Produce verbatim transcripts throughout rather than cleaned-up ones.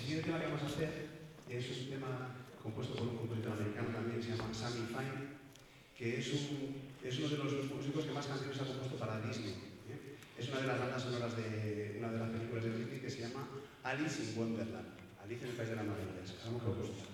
siguiente tema que vamos a hacer es un tema compuesto por un compositor americano también, se llama Sammy Fine, que es, un, es uno de los músicos que más canciones ha compuesto para Disney. ¿eh? Es una de las bandas sonoras de una de las películas de Disney que se llama Alice in Wonderland, Alice en el País de las Maravillas. Vamos que os gusta.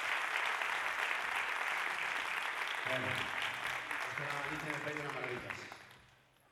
Bueno, esto era Alice en el País de las Maravillas.